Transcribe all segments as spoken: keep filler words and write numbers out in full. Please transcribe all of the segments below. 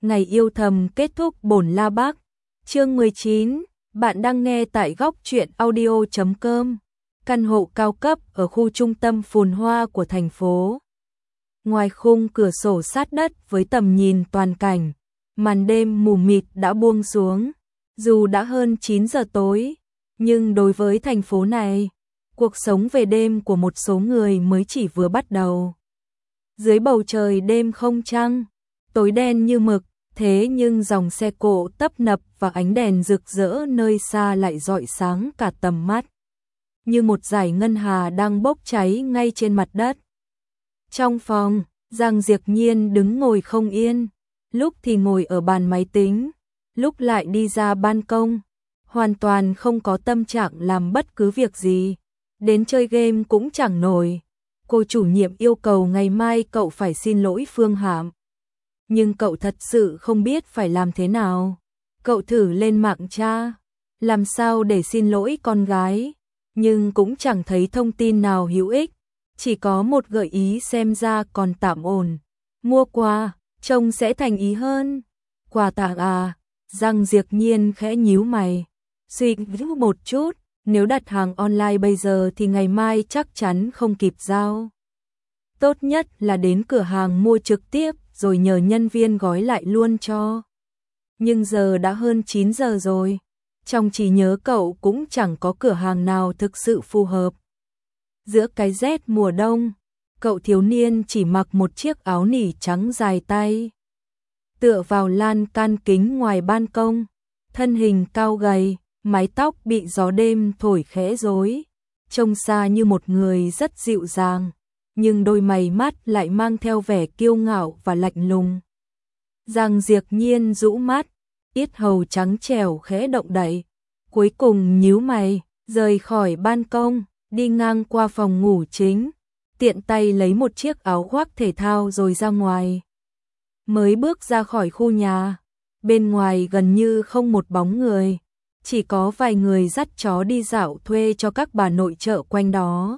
Ngày yêu thầm kết thúc bổn la bác. Chương mười chín, bạn đang nghe tại góc truyện audio chấm com. Căn hộ cao cấp ở khu trung tâm phồn hoa của thành phố. Ngoài khung cửa sổ sát đất với tầm nhìn toàn cảnh, màn đêm mù mịt đã buông xuống. Dù đã hơn chín giờ tối, nhưng đối với thành phố này, cuộc sống về đêm của một số người mới chỉ vừa bắt đầu. Dưới bầu trời đêm không trăng, tối đen như mực, thế nhưng dòng xe cộ tấp nập và ánh đèn rực rỡ nơi xa lại rọi sáng cả tầm mắt. Như một dải ngân hà đang bốc cháy ngay trên mặt đất. Trong phòng, Giang Diệp Nhiên đứng ngồi không yên, lúc thì ngồi ở bàn máy tính, lúc lại đi ra ban công, hoàn toàn không có tâm trạng làm bất cứ việc gì, đến chơi game cũng chẳng nổi. Cô chủ nhiệm yêu cầu ngày mai cậu phải xin lỗi Phương Hạm. Nhưng cậu thật sự không biết phải làm thế nào. Cậu thử lên mạng tra, làm sao để xin lỗi con gái, nhưng cũng chẳng thấy thông tin nào hữu ích, chỉ có một gợi ý xem ra còn tạm ổn. Mua quà, trông sẽ thành ý hơn. Quà tặng à? Giang Diệp Nhiên khẽ nhíu mày. Suy nghĩ một chút, nếu đặt hàng online bây giờ thì ngày mai chắc chắn không kịp giao. Tốt nhất là đến cửa hàng mua trực tiếp rồi nhờ nhân viên gói lại luôn cho. Nhưng giờ đã hơn chín giờ rồi, trong trí nhớ cậu cũng chẳng có cửa hàng nào thực sự phù hợp. Giữa cái rét mùa đông, cậu thiếu niên chỉ mặc một chiếc áo nỉ trắng dài tay, tựa vào lan can kính ngoài ban công, thân hình cao gầy, mái tóc bị gió đêm thổi khẽ rối, trông xa như một người rất dịu dàng, nhưng đôi mày mắt lại mang theo vẻ kiêu ngạo và lạnh lùng. Giang Diệp Nhiên rũ mắt, yết hầu trắng trẻo khẽ động đậy, cuối cùng nhíu mày, rời khỏi ban công, đi ngang qua phòng ngủ chính, tiện tay lấy một chiếc áo khoác thể thao rồi ra ngoài. Mới bước ra khỏi khu nhà, bên ngoài gần như không một bóng người, chỉ có vài người dắt chó đi dạo thuê cho các bà nội trợ quanh đó.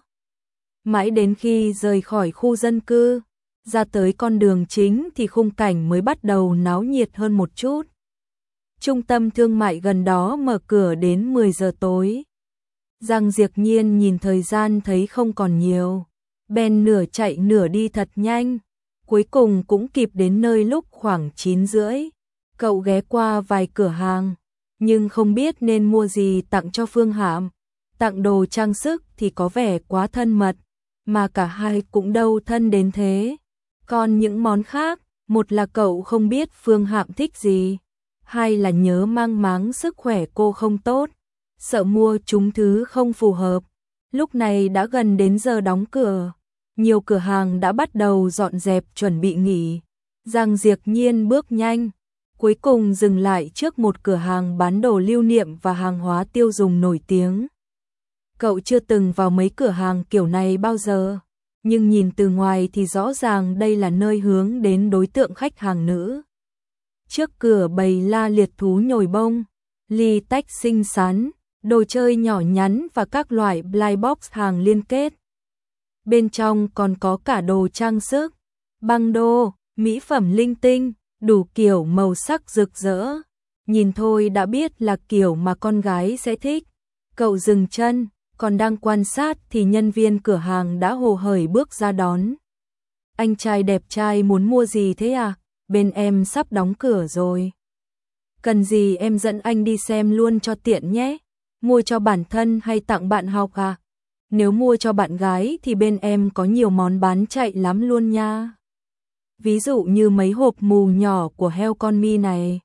Mãi đến khi rời khỏi khu dân cư, ra tới con đường chính thì khung cảnh mới bắt đầu náo nhiệt hơn một chút. Trung tâm thương mại gần đó mở cửa đến mười giờ tối. Giang Diệp Nhiên nhìn thời gian thấy không còn nhiều, bèn nửa chạy nửa đi thật nhanh, cuối cùng cũng kịp đến nơi lúc khoảng chín rưỡi. Cậu ghé qua vài cửa hàng, nhưng không biết nên mua gì tặng cho Phương Hạm. Tặng đồ trang sức thì có vẻ quá thân mật, mà cả hai cũng đâu thân đến thế. Còn những món khác, một là cậu không biết Phương Hạm thích gì, hai là nhớ mang máng sức khỏe cô không tốt, sợ mua chúng thứ không phù hợp. Lúc này đã gần đến giờ đóng cửa, nhiều cửa hàng đã bắt đầu dọn dẹp chuẩn bị nghỉ. Giang Diệp Nhiên bước nhanh, cuối cùng dừng lại trước một cửa hàng bán đồ lưu niệm và hàng hóa tiêu dùng nổi tiếng. Cậu chưa từng vào mấy cửa hàng kiểu này bao giờ, nhưng nhìn từ ngoài thì rõ ràng đây là nơi hướng đến đối tượng khách hàng nữ. Trước cửa bày la liệt thú nhồi bông, ly tách xinh xắn, đồ chơi nhỏ nhắn và các loại blind box hàng liên kết. Bên trong còn có cả đồ trang sức, băng đô, mỹ phẩm linh tinh, đủ kiểu màu sắc rực rỡ. Nhìn thôi đã biết là kiểu mà con gái sẽ thích. Cậu dừng chân, còn đang quan sát thì nhân viên cửa hàng đã hồ hởi bước ra đón. Anh trai đẹp trai muốn mua gì thế à? Bên em sắp đóng cửa rồi. Cần gì em dẫn anh đi xem luôn cho tiện nhé. Mua cho bản thân hay tặng bạn học à? Nếu mua cho bạn gái thì bên em có nhiều món bán chạy lắm luôn nha. Ví dụ như mấy hộp mù nhỏ của Helcon này,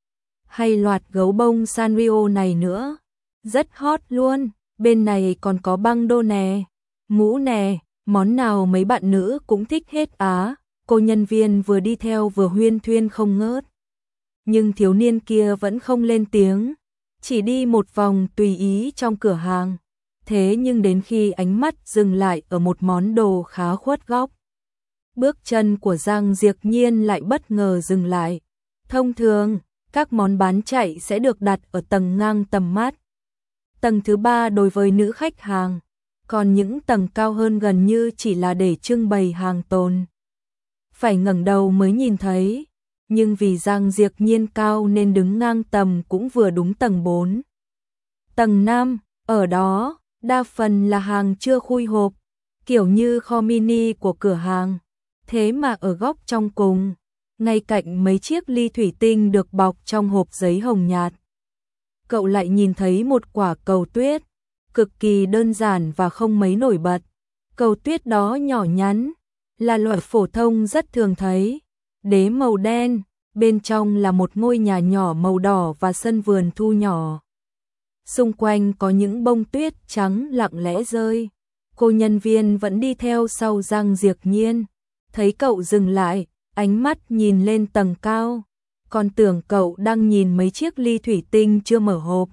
hay loạt gấu bông Sanrio này nữa. Rất hot luôn. Bên này còn có băng đô nè, mũ nè, món nào mấy bạn nữ cũng thích hết á. Cô nhân viên vừa đi theo vừa huyên thuyên không ngớt. Nhưng thiếu niên kia vẫn không lên tiếng, chỉ đi một vòng tùy ý trong cửa hàng. Thế nhưng đến khi ánh mắt dừng lại ở một món đồ khá khuất góc, bước chân của Giang Diệp Nhiên lại bất ngờ dừng lại. Thông thường, các món bán chạy sẽ được đặt ở tầng ngang tầm mắt, tầng thứ ba đối với nữ khách hàng, còn những tầng cao hơn gần như chỉ là để trưng bày hàng tồn. Phải ngẩng đầu mới nhìn thấy, nhưng vì Giang Diệp Nhiên cao nên đứng ngang tầm cũng vừa đúng tầng bốn. Tầng năm, ở đó, đa phần là hàng chưa khui hộp, kiểu như kho mini của cửa hàng. Thế mà ở góc trong cùng, ngay cạnh mấy chiếc ly thủy tinh được bọc trong hộp giấy hồng nhạt, cậu lại nhìn thấy một quả cầu tuyết, cực kỳ đơn giản và không mấy nổi bật. Cầu tuyết đó nhỏ nhắn, là loại phổ thông rất thường thấy, đế màu đen, bên trong là một ngôi nhà nhỏ màu đỏ và sân vườn thu nhỏ. Xung quanh có những bông tuyết trắng lặng lẽ rơi. Cô nhân viên vẫn đi theo sau Giang Diệp Nhiên, thấy cậu dừng lại, ánh mắt nhìn lên tầng cao, còn tưởng cậu đang nhìn mấy chiếc ly thủy tinh chưa mở hộp.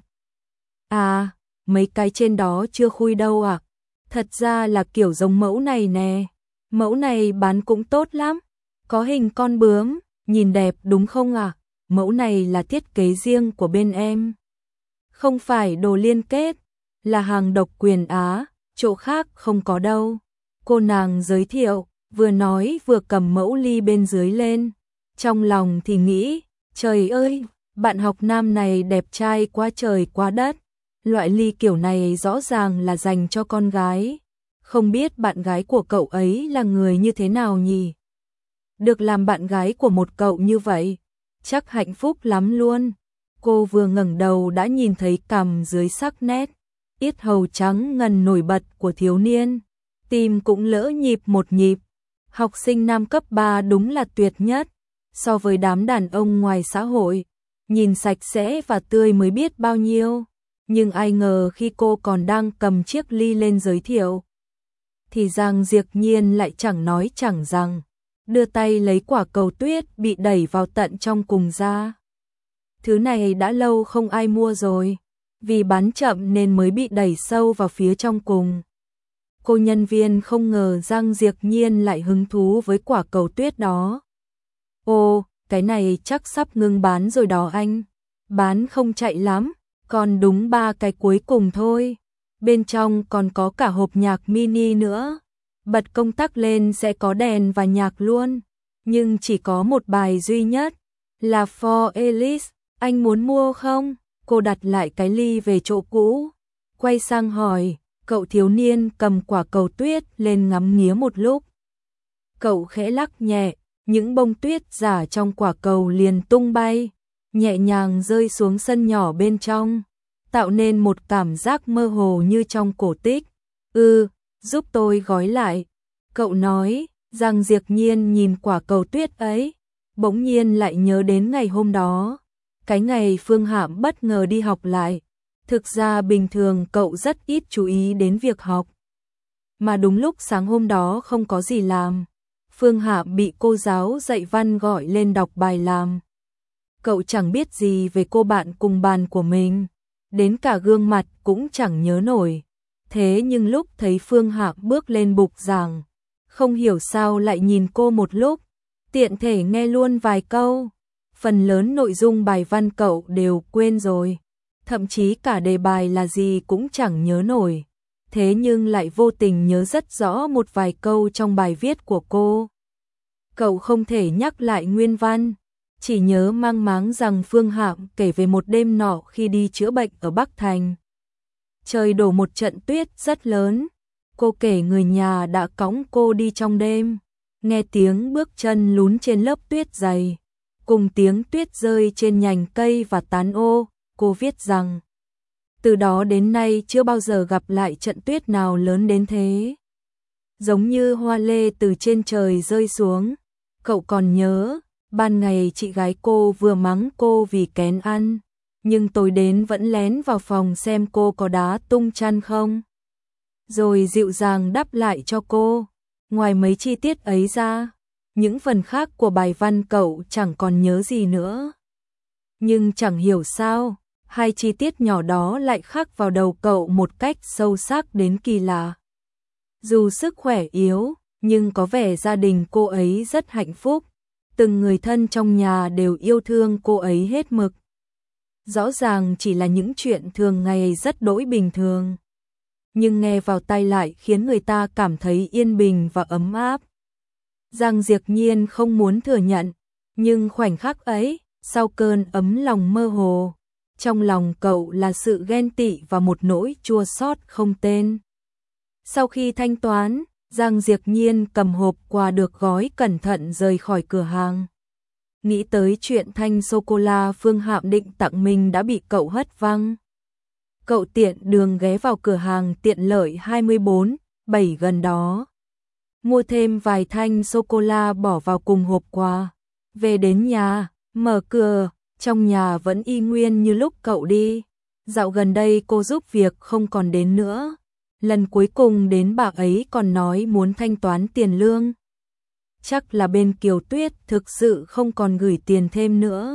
À, mấy cái trên đó chưa khui đâu à? Thật ra là kiểu giống mẫu này nè, mẫu này bán cũng tốt lắm, có hình con bướm, nhìn đẹp đúng không à? Mẫu này là thiết kế riêng của bên em, không phải đồ liên kết, là hàng độc quyền Á, chỗ khác không có đâu. Cô nàng giới thiệu, vừa nói vừa cầm mẫu ly bên dưới lên, trong lòng thì nghĩ, trời ơi, bạn học nam này đẹp trai quá trời quá đất, loại ly kiểu này rõ ràng là dành cho con gái, không biết bạn gái của cậu ấy là người như thế nào nhỉ? Được làm bạn gái của một cậu như vậy, chắc hạnh phúc lắm luôn. Cô vừa ngẩng đầu đã nhìn thấy cằm dưới sắc nét, yết hầu trắng ngần nổi bật của thiếu niên, tim cũng lỡ nhịp một nhịp. Học sinh năm cấp ba đúng là tuyệt nhất, so với đám đàn ông ngoài xã hội, nhìn sạch sẽ và tươi mới biết bao nhiêu. Nhưng ai ngờ khi cô còn đang cầm chiếc ly lên giới thiệu, thì Giang Diệp Nhiên lại chẳng nói chẳng rằng, đưa tay lấy quả cầu tuyết bị đẩy vào tận trong cùng ra. Thứ này đã lâu không ai mua rồi, vì bán chậm nên mới bị đẩy sâu vào phía trong cùng. Cô nhân viên không ngờ Giang Diệp Nhiên lại hứng thú với quả cầu tuyết đó. Ồ, cái này chắc sắp ngưng bán rồi đó anh. Bán không chạy lắm, còn đúng ba cái cuối cùng thôi. Bên trong còn có cả hộp nhạc mini nữa. Bật công tắc lên sẽ có đèn và nhạc luôn. Nhưng chỉ có một bài duy nhất, là For Alice. Anh muốn mua không? Cô đặt lại cái ly về chỗ cũ, quay sang hỏi. Cậu thiếu niên cầm quả cầu tuyết lên ngắm nghía một lúc. Cậu khẽ lắc nhẹ, những bông tuyết giả trong quả cầu liền tung bay, nhẹ nhàng rơi xuống sân nhỏ bên trong, tạo nên một cảm giác mơ hồ như trong cổ tích. Ừ, giúp tôi gói lại. Cậu nói. Giang Diệp Nhiên nhìn quả cầu tuyết ấy, bỗng nhiên lại nhớ đến ngày hôm đó, cái ngày Phương Hạm bất ngờ đi học lại. Thực ra bình thường cậu rất ít chú ý đến việc học. Mà đúng lúc sáng hôm đó không có gì làm, Phương Hạm bị cô giáo dạy văn gọi lên đọc bài làm. Cậu chẳng biết gì về cô bạn cùng bàn của mình, đến cả gương mặt cũng chẳng nhớ nổi. Thế nhưng lúc thấy Phương Hạm bước lên bục giảng, không hiểu sao lại nhìn cô một lúc, tiện thể nghe luôn vài câu. Phần lớn nội dung bài văn cậu đều quên rồi. Thậm chí cả đề bài là gì cũng chẳng nhớ nổi, thế nhưng lại vô tình nhớ rất rõ một vài câu trong bài viết của cô. Cậu không thể nhắc lại nguyên văn, chỉ nhớ mang máng rằng Phương Hạm kể về một đêm nọ khi đi chữa bệnh ở Bắc Thành. Trời đổ một trận tuyết rất lớn, cô kể người nhà đã cõng cô đi trong đêm, nghe tiếng bước chân lún trên lớp tuyết dày, cùng tiếng tuyết rơi trên nhành cây và tán ô. Cô viết rằng, từ đó đến nay chưa bao giờ gặp lại trận tuyết nào lớn đến thế. Giống như hoa lê từ trên trời rơi xuống. Cậu còn nhớ, ban ngày chị gái cô vừa mắng cô vì kén ăn, nhưng tối đến vẫn lén vào phòng xem cô có đá tung chăn không. Rồi dịu dàng đắp lại cho cô. Ngoài mấy chi tiết ấy ra, những phần khác của bài văn cậu chẳng còn nhớ gì nữa. Nhưng chẳng hiểu sao, hai chi tiết nhỏ đó lại khắc vào đầu cậu một cách sâu sắc đến kỳ lạ. Dù sức khỏe yếu, nhưng có vẻ gia đình cô ấy rất hạnh phúc. Từng người thân trong nhà đều yêu thương cô ấy hết mực. Rõ ràng chỉ là những chuyện thường ngày rất đỗi bình thường, nhưng nghe vào tai lại khiến người ta cảm thấy yên bình và ấm áp. Giang Diệp Nhiên không muốn thừa nhận, Nhưng khoảnh khắc ấy, sau cơn ấm lòng mơ hồ, trong lòng cậu là sự ghen tị và một nỗi chua xót không tên. Sau khi thanh toán, Giang Diệp Nhiên cầm hộp quà được gói cẩn thận rời khỏi cửa hàng. Nghĩ tới chuyện thanh sô-cô-la Phương Hạm định tặng mình đã bị cậu hất văng. Cậu tiện đường ghé vào cửa hàng tiện lợi hai mươi bốn bảy gần đó. Mua thêm vài thanh sô-cô-la bỏ vào cùng hộp quà. Về đến nhà, mở cửa, trong nhà vẫn y nguyên như lúc cậu đi. Dạo gần đây cô giúp việc không còn đến nữa. Lần cuối cùng đến bà ấy còn nói muốn thanh toán tiền lương. Chắc là bên Kiều Tuyết thực sự không còn gửi tiền thêm nữa.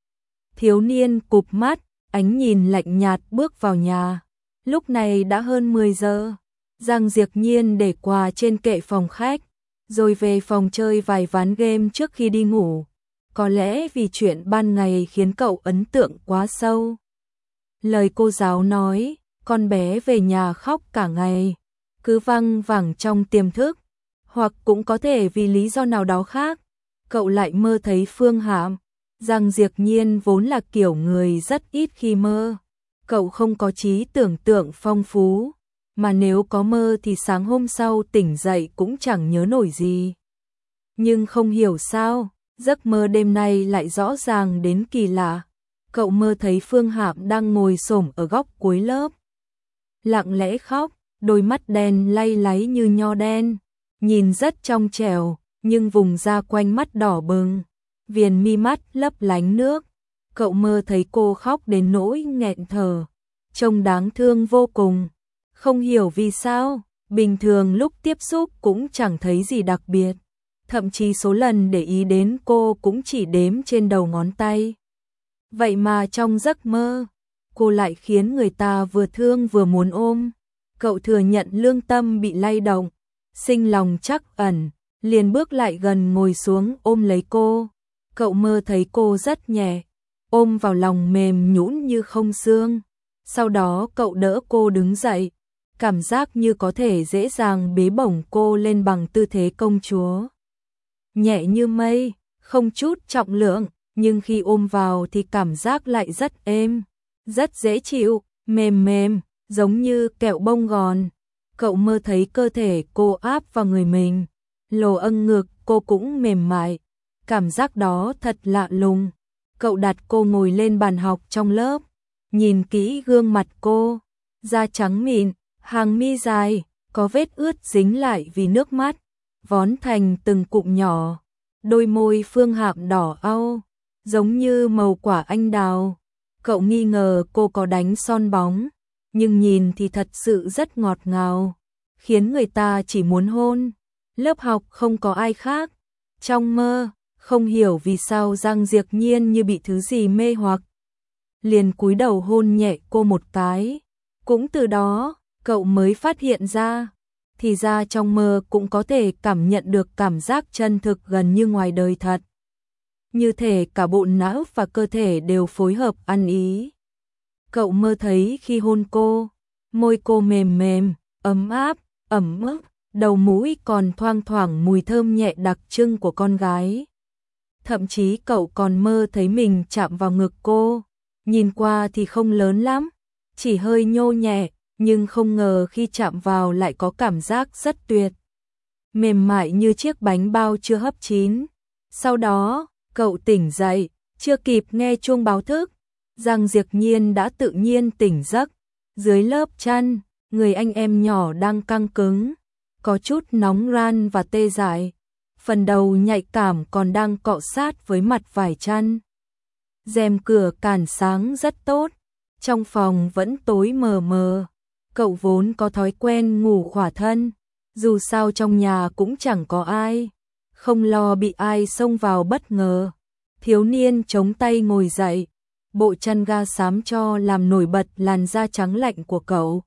Thiếu niên cụp mắt, ánh nhìn lạnh nhạt bước vào nhà. Lúc này đã hơn mười giờ. Giang Diệp Nhiên để quà trên kệ phòng khách, rồi về phòng chơi vài ván game trước khi đi ngủ. Có lẽ vì chuyện ban ngày khiến cậu ấn tượng quá sâu. Lời cô giáo nói, con bé về nhà khóc cả ngày, cứ văng vẳng trong tiềm thức. Hoặc cũng có thể vì lý do nào đó khác, cậu lại mơ thấy Phương Hạm. Giang Diệp Nhiên vốn là kiểu người rất ít khi mơ. Cậu không có trí tưởng tượng phong phú, mà nếu có mơ thì sáng hôm sau tỉnh dậy cũng chẳng nhớ nổi gì. Nhưng không hiểu sao, giấc mơ đêm nay lại rõ ràng đến kỳ lạ. Cậu mơ thấy Phương Hạm đang ngồi xổm ở góc cuối lớp, lặng lẽ khóc, đôi mắt đen lay láy như nho đen, nhìn rất trong trẻo, nhưng vùng da quanh mắt đỏ bừng, viền mi mắt lấp lánh nước. Cậu mơ thấy cô khóc đến nỗi nghẹn thở, trông đáng thương vô cùng. Không hiểu vì sao, bình thường lúc tiếp xúc cũng chẳng thấy gì đặc biệt, thậm chí số lần để ý đến cô cũng chỉ đếm trên đầu ngón tay. Vậy mà trong giấc mơ, cô lại khiến người ta vừa thương vừa muốn ôm. Cậu thừa nhận lương tâm bị lay động, sinh lòng trắc ẩn, liền bước lại gần ngồi xuống ôm lấy cô. Cậu mơ thấy cô rất nhẹ, ôm vào lòng mềm nhũn như không xương. Sau đó cậu đỡ cô đứng dậy, cảm giác như có thể dễ dàng bế bổng cô lên bằng tư thế công chúa. Nhẹ như mây, không chút trọng lượng, nhưng khi ôm vào thì cảm giác lại rất êm, rất dễ chịu, mềm mềm, giống như kẹo bông gòn. Cậu mơ thấy cơ thể cô áp vào người mình, lồ âng ngực cô cũng mềm mại, cảm giác đó thật lạ lùng. Cậu đặt cô ngồi lên bàn học trong lớp, nhìn kỹ gương mặt cô, da trắng mịn, hàng mi dài, có vết ướt dính lại vì nước mắt, vón thành từng cụm nhỏ, đôi môi Phương Hạm đỏ au, giống như màu quả anh đào. Cậu nghi ngờ cô có đánh son bóng, nhưng nhìn thì thật sự rất ngọt ngào, khiến người ta chỉ muốn hôn. Lớp học không có ai khác. Trong mơ, không hiểu vì sao Giang Diệp Nhiên như bị thứ gì mê hoặc, liền cúi đầu hôn nhẹ cô một cái. Cũng từ đó, cậu mới phát hiện ra, thì ra trong mơ cũng có thể cảm nhận được cảm giác chân thực gần như ngoài đời thật. Như thể cả bộ não và cơ thể đều phối hợp ăn ý. Cậu mơ thấy khi hôn cô, môi cô mềm mềm, ấm áp, ẩm ướt, đầu mũi còn thoang thoảng mùi thơm nhẹ đặc trưng của con gái. Thậm chí cậu còn mơ thấy mình chạm vào ngực cô, nhìn qua thì không lớn lắm, chỉ hơi nhô nhẹ, nhưng không ngờ khi chạm vào lại có cảm giác rất tuyệt, mềm mại như chiếc bánh bao chưa hấp chín. Sau đó, cậu tỉnh dậy, chưa kịp nghe chuông báo thức, Giang Diệp Nhiên đã tự nhiên tỉnh giấc. Dưới lớp chăn, người anh em nhỏ đang căng cứng, có chút nóng ran và tê dại, phần đầu nhạy cảm còn đang cọ sát với mặt vải chăn. Rèm cửa cản sáng rất tốt, trong phòng vẫn tối mờ mờ. Cậu vốn có thói quen ngủ khỏa thân, dù sao trong nhà cũng chẳng có ai, không lo bị ai xông vào bất ngờ. Thiếu niên chống tay ngồi dậy, bộ chăn ga xám cho làm nổi bật làn da trắng lạnh của cậu.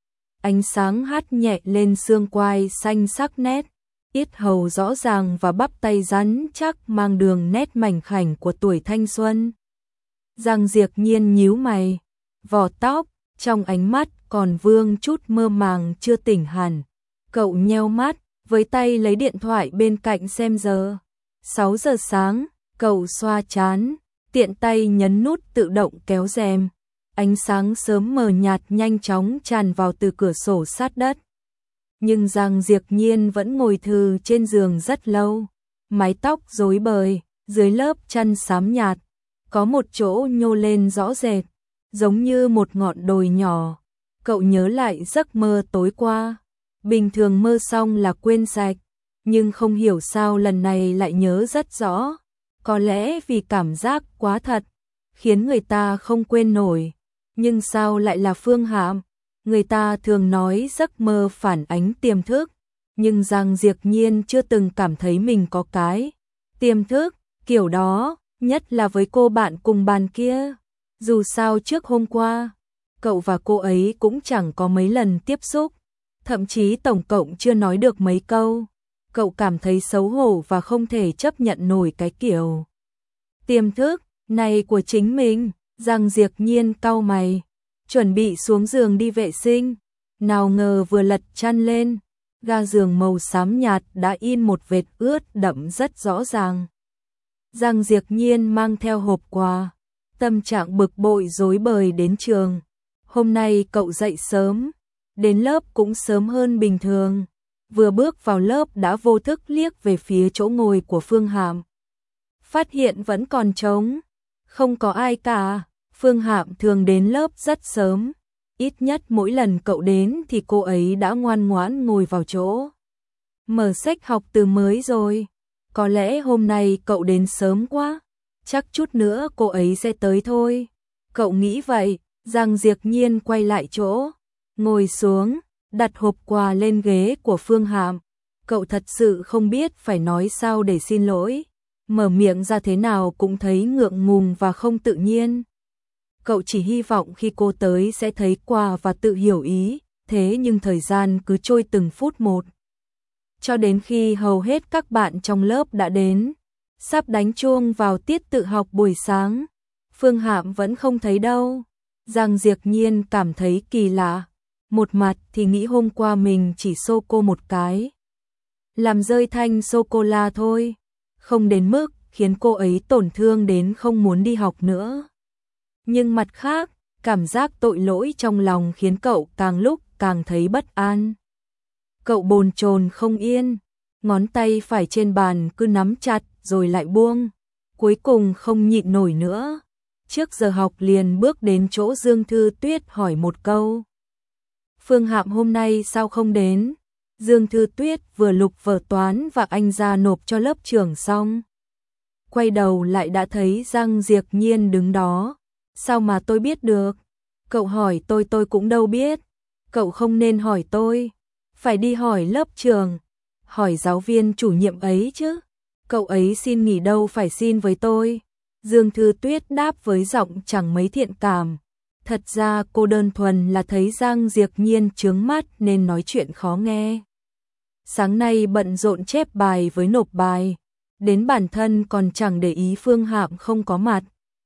Ánh sáng hắt nhẹ lên xương quai xanh sắc nét, yết hầu rõ ràng và bắp tay rắn chắc mang đường nét mảnh khảnh của tuổi thanh xuân. Giang Diệp Nhiên nhíu mày, vò tóc, trong ánh mắt còn vương chút mơ màng chưa tỉnh hẳn. Cậu nheo mắt, với tay lấy điện thoại bên cạnh xem giờ. sáu giờ sáng, Cậu xoa trán, tiện tay nhấn nút tự động kéo rèm. Ánh sáng sớm mờ nhạt nhanh chóng tràn vào từ cửa sổ sát đất. Nhưng Giang Diệp Nhiên vẫn ngồi thừ trên giường rất lâu. Mái tóc rối bời, dưới lớp chăn xám nhạt, có một chỗ nhô lên rõ rệt, giống như một ngọn đồi nhỏ. Cậu nhớ lại giấc mơ tối qua. Bình thường mơ xong là quên sạch, nhưng không hiểu sao lần này lại nhớ rất rõ. Có lẽ vì cảm giác quá thật, khiến người ta không quên nổi. Nhưng sao lại là Phương Hạm? Người ta thường nói giấc mơ phản ánh tiềm thức, nhưng Giang Diệp Nhiên chưa từng cảm thấy mình có cái tiềm thức kiểu đó, nhất là với cô bạn cùng bàn kia. Dù sao trước hôm qua, cậu và cô ấy cũng chẳng có mấy lần tiếp xúc, thậm chí tổng cộng chưa nói được mấy câu. Cậu cảm thấy xấu hổ và không thể chấp nhận nổi cái kiểu tiềm thức này của chính mình. Giang Diệp Nhiên cau mày, chuẩn bị xuống giường đi vệ sinh. Nào ngờ vừa lật chăn lên, ga giường màu xám nhạt đã in một vệt ướt đậm rất rõ ràng. Giang Diệp Nhiên mang theo hộp quà, tâm trạng bực bội rối bời đến trường. Hôm nay cậu dậy sớm, đến lớp cũng sớm hơn bình thường. Vừa bước vào lớp đã vô thức liếc về phía chỗ ngồi của Phương Hạm. Phát hiện vẫn còn trống, không có ai cả. Phương Hạm thường đến lớp rất sớm, ít nhất mỗi lần cậu đến thì cô ấy đã ngoan ngoãn ngồi vào chỗ. Mở sách học từ mới rồi, có lẽ hôm nay cậu đến sớm quá, chắc chút nữa cô ấy sẽ tới thôi. Cậu nghĩ vậy. Giang Diệp Nhiên quay lại chỗ, ngồi xuống, đặt hộp quà lên ghế của Phương Hạm. Cậu thật sự không biết phải nói sao để xin lỗi, mở miệng ra thế nào cũng thấy ngượng ngùng và không tự nhiên. Cậu chỉ hy vọng khi cô tới sẽ thấy quà và tự hiểu ý, thế nhưng thời gian cứ trôi từng phút một. Cho đến khi hầu hết các bạn trong lớp đã đến, sắp đánh chuông vào tiết tự học buổi sáng, Phương Hạm vẫn không thấy đâu. Giang Diệp Nhiên cảm thấy kỳ lạ, một mặt thì nghĩ hôm qua mình chỉ xô cô một cái, làm rơi thanh sô-cô-la thôi, không đến mức khiến cô ấy tổn thương đến không muốn đi học nữa. Nhưng mặt khác, cảm giác tội lỗi trong lòng khiến cậu càng lúc càng thấy bất an. Cậu bồn chồn không yên, ngón tay phải trên bàn cứ nắm chặt rồi lại buông, cuối cùng không nhịn nổi nữa. Trước giờ học liền bước đến chỗ Dương Thư Tuyết hỏi một câu. Phương Hạm hôm nay sao không đến? Dương Thư Tuyết vừa lục vở toán và anh ra nộp cho lớp trưởng xong. Quay đầu lại đã thấy Giang Diệp Nhiên đứng đó. Sao mà tôi biết được? Cậu hỏi tôi tôi cũng đâu biết. Cậu không nên hỏi tôi. Phải đi hỏi lớp trưởng. Hỏi giáo viên chủ nhiệm ấy chứ. Cậu ấy xin nghỉ đâu phải xin với tôi. Dương Thư Tuyết đáp với giọng chẳng mấy thiện cảm. Thật ra cô đơn thuần là thấy Giang Diệp Nhiên chướng mắt nên nói chuyện khó nghe. Sáng nay bận rộn chép bài với nộp bài, đến bản thân còn chẳng để ý Phương Hạm không có mặt.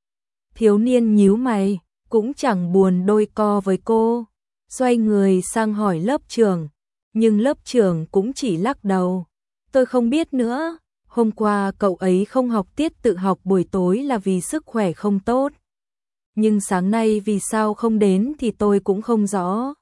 Thiếu niên nhíu mày, cũng chẳng buồn đôi co với cô, xoay người sang hỏi lớp trưởng, nhưng lớp trưởng cũng chỉ lắc đầu. Tôi không biết nữa, hôm qua cậu ấy không học tiết tự học buổi tối là vì sức khỏe không tốt. Nhưng sáng nay vì sao không đến thì tôi cũng không rõ.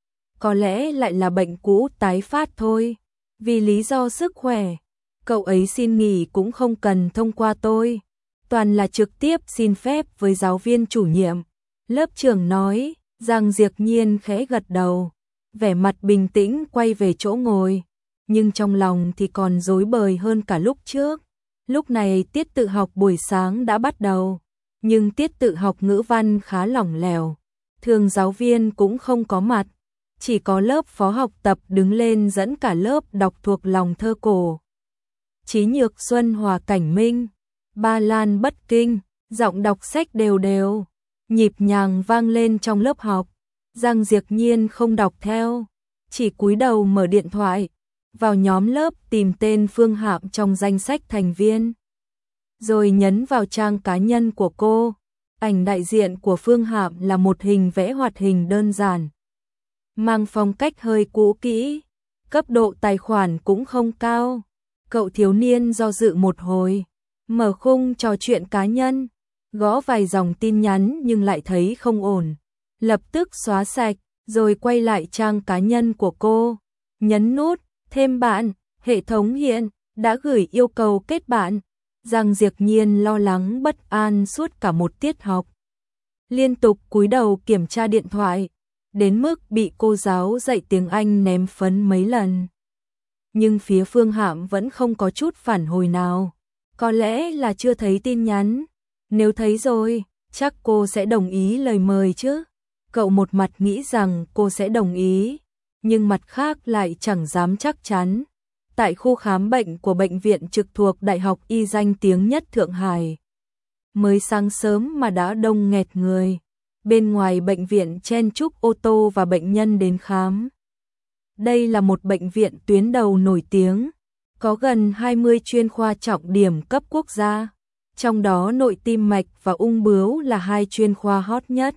Có lẽ lại là bệnh cũ tái phát thôi. Vì lý do sức khỏe, cậu ấy xin nghỉ cũng không cần thông qua tôi. Toàn là trực tiếp xin phép với giáo viên chủ nhiệm. Lớp trưởng nói. Giang Diệp Nhiên khẽ gật đầu, vẻ mặt bình tĩnh quay về chỗ ngồi. Nhưng trong lòng thì còn rối bời hơn cả lúc trước. Lúc này tiết tự học buổi sáng đã bắt đầu, nhưng tiết tự học ngữ văn khá lỏng lẻo. Thường giáo viên cũng không có mặt, chỉ có lớp phó học tập đứng lên dẫn cả lớp đọc thuộc lòng thơ cổ. Chí Nhược Xuân Hòa Cảnh Minh, Ba Lan Bất Kinh, giọng đọc sách đều đều, nhịp nhàng vang lên trong lớp học. Giang Diệp Nhiên không đọc theo, chỉ cúi đầu mở điện thoại, vào nhóm lớp tìm tên Phương Hạm trong danh sách thành viên. Rồi nhấn vào trang cá nhân của cô. Ảnh đại diện của Phương Hạm là một hình vẽ hoạt hình đơn giản, mang phong cách hơi cũ kỹ, cấp độ tài khoản cũng không cao. Cậu thiếu niên do dự một hồi, Mở khung trò chuyện cá nhân, gõ vài dòng tin nhắn nhưng lại thấy không ổn. Lập tức xóa sạch, rồi quay lại trang cá nhân của cô. Nhấn nút, thêm bạn, hệ thống hiện, đã gửi yêu cầu kết bạn. Giang Diệp Nhiên lo lắng bất an suốt cả một tiết học. Liên tục cúi đầu kiểm tra điện thoại, đến mức bị cô giáo dạy tiếng Anh ném phấn mấy lần. Nhưng phía Phương Hạm vẫn không có chút phản hồi nào. Có lẽ là chưa thấy tin nhắn. Nếu thấy rồi, chắc cô sẽ đồng ý lời mời chứ. Cậu một mặt nghĩ rằng cô sẽ đồng ý, nhưng mặt khác lại chẳng dám chắc chắn. Tại khu khám bệnh của bệnh viện trực thuộc Đại học Y danh tiếng nhất Thượng Hải. Mới sáng sớm mà đã đông nghẹt người. Bên ngoài bệnh viện chen chúc ô tô và bệnh nhân đến khám. Đây là một bệnh viện tuyến đầu nổi tiếng, có gần hai mươi chuyên khoa trọng điểm cấp quốc gia. Trong đó nội tim mạch và ung bướu là hai chuyên khoa hot nhất.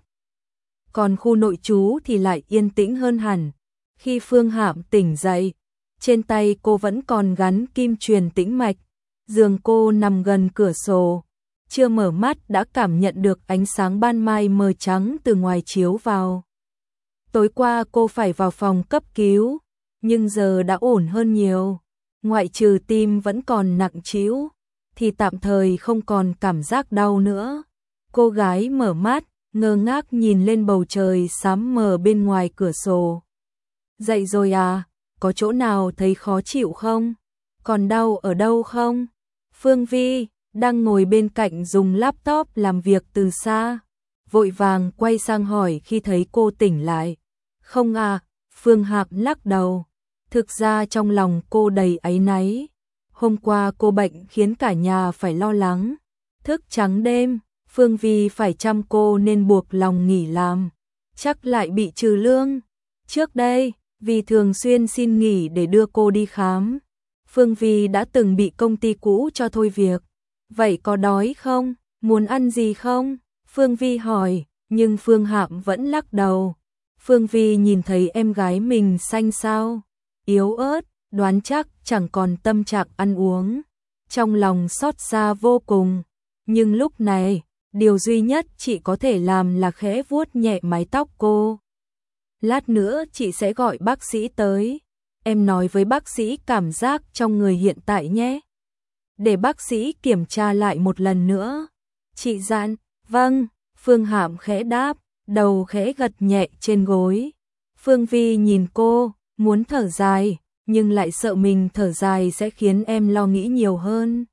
Còn khu nội trú thì lại yên tĩnh hơn hẳn. Khi Phương Hạm tỉnh dậy, trên tay cô vẫn còn gắn kim truyền tĩnh mạch. Giường cô nằm gần cửa sổ, chưa mở mắt đã cảm nhận được ánh sáng ban mai mờ trắng từ ngoài chiếu vào. Tối qua cô phải vào phòng cấp cứu, nhưng giờ đã ổn hơn nhiều. Ngoại trừ tim vẫn còn nặng trĩu, thì tạm thời không còn cảm giác đau nữa. Cô gái mở mắt, ngơ ngác nhìn lên bầu trời xám mờ bên ngoài cửa sổ. Dậy rồi à, có chỗ nào thấy khó chịu không? Còn đau ở đâu không? Phương Vi, đang ngồi bên cạnh dùng laptop làm việc từ xa, vội vàng quay sang hỏi khi thấy cô tỉnh lại. Không à, Phương Hạc lắc đầu. Thực ra trong lòng cô đầy áy náy. Hôm qua cô bệnh khiến cả nhà phải lo lắng. Thức trắng đêm, Phương Vi phải chăm cô nên buộc lòng nghỉ làm. Chắc lại bị trừ lương. Trước đây, vì thường xuyên xin nghỉ để đưa cô đi khám, Phương Vi đã từng bị công ty cũ cho thôi việc. Vậy có đói không? Muốn ăn gì không? Phương Vi hỏi, nhưng Phương Hạm vẫn lắc đầu. Phương Vi nhìn thấy em gái mình xanh xao, yếu ớt, đoán chắc chẳng còn tâm trạng ăn uống. Trong lòng xót xa vô cùng, nhưng lúc này, điều duy nhất chị có thể làm là khẽ vuốt nhẹ mái tóc cô. Lát nữa chị sẽ gọi bác sĩ tới. Em nói với bác sĩ cảm giác trong người hiện tại nhé. Để bác sĩ kiểm tra lại một lần nữa. Chị dặn, vâng, Phương Hạm khẽ đáp, đầu khẽ gật nhẹ trên gối. Phương Vi nhìn cô, muốn thở dài, nhưng lại sợ mình thở dài sẽ khiến em lo nghĩ nhiều hơn.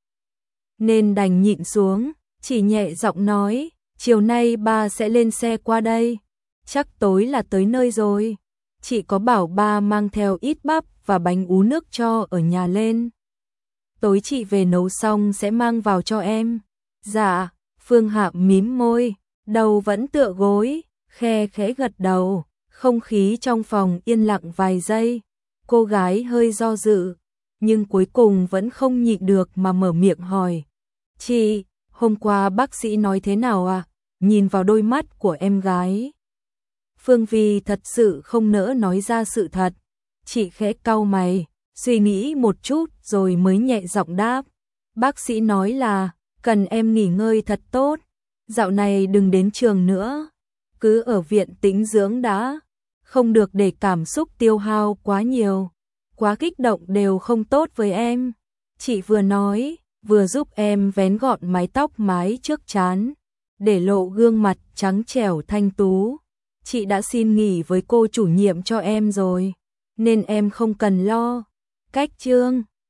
Nên đành nhịn xuống, chỉ nhẹ giọng nói, chiều nay ba sẽ lên xe qua đây. Chắc tối là tới nơi rồi. Chị có bảo ba mang theo ít bắp và bánh ú nước cho ở nhà lên. Tối chị về nấu xong sẽ mang vào cho em. Dạ, Phương Hạm mím môi, đầu vẫn tựa gối, khe khẽ gật đầu. Không khí trong phòng yên lặng vài giây. Cô gái hơi do dự, nhưng cuối cùng vẫn không nhịn được mà mở miệng hỏi. Chị, hôm qua bác sĩ nói thế nào à? Nhìn vào đôi mắt của em gái, Phương Vi thật sự không nỡ nói ra sự thật. Chị khẽ cau mày, suy nghĩ một chút rồi mới nhẹ giọng đáp. Bác sĩ nói là cần em nghỉ ngơi thật tốt, dạo này đừng đến trường nữa, cứ ở viện tĩnh dưỡng đã, không được để cảm xúc tiêu hao quá nhiều, quá kích động đều không tốt với em. Chị vừa nói, vừa giúp em vén gọn mái tóc mái trước trán, để lộ gương mặt trắng trẻo thanh tú. Chị đã xin nghỉ với cô chủ nhiệm cho em rồi, nên em không cần lo. Cách chương